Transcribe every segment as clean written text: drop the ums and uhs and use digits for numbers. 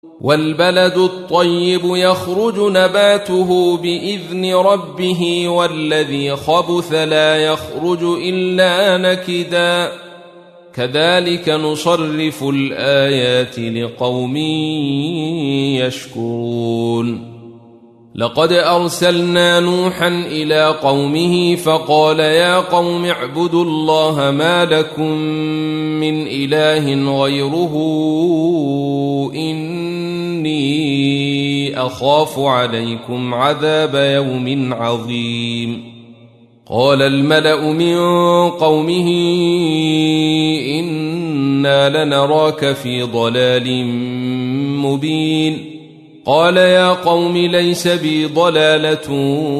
والبلد الطيب يخرج نباته بإذن ربه والذي خبث لا يخرج إلا نكدا كذلك نصرف الآيات لقوم يشكرون لقد أرسلنا نوحا إلى قومه فقال يا قوم اعبدوا الله ما لكم من إله غيره إني أخاف عليكم عذاب يوم عظيم قال الملأ من قومه إنا لنراك في ضلال مبين قال يا قوم ليس بي ضلالة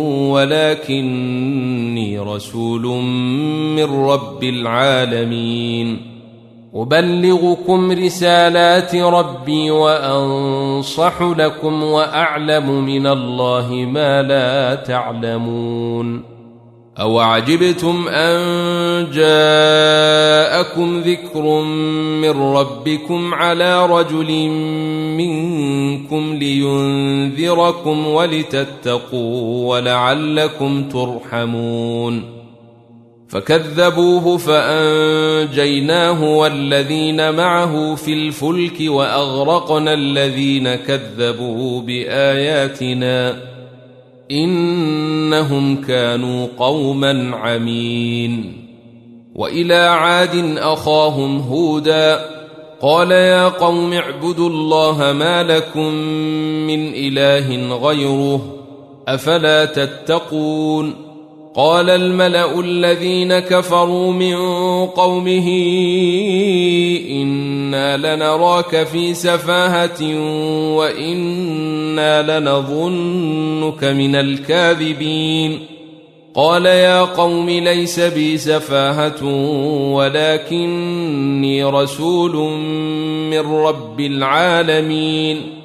ولكني رسول من رب العالمين أبلغكم رسالات ربي وأنصح لكم وأعلم من الله ما لا تعلمون أوعجبتم أن جاءكم ذكر من ربكم على رجل منكم لينذركم ولتتقوا ولعلكم ترحمون فكذبوه فأنجيناه والذين معه في الفلك وأغرقنا الذين كذبوا بآياتنا إنهم كانوا قوما عمين وإلى عاد أخاهم هودا قال يا قوم اعبدوا الله ما لكم من إله غيره أفلا تتقون قال الملأ الذين كفروا من قومه إنا لنراك في سفاهة وإنا لنظنك من الكاذبين قال يا قوم ليس بي سفاهة ولكني رسول من رب العالمين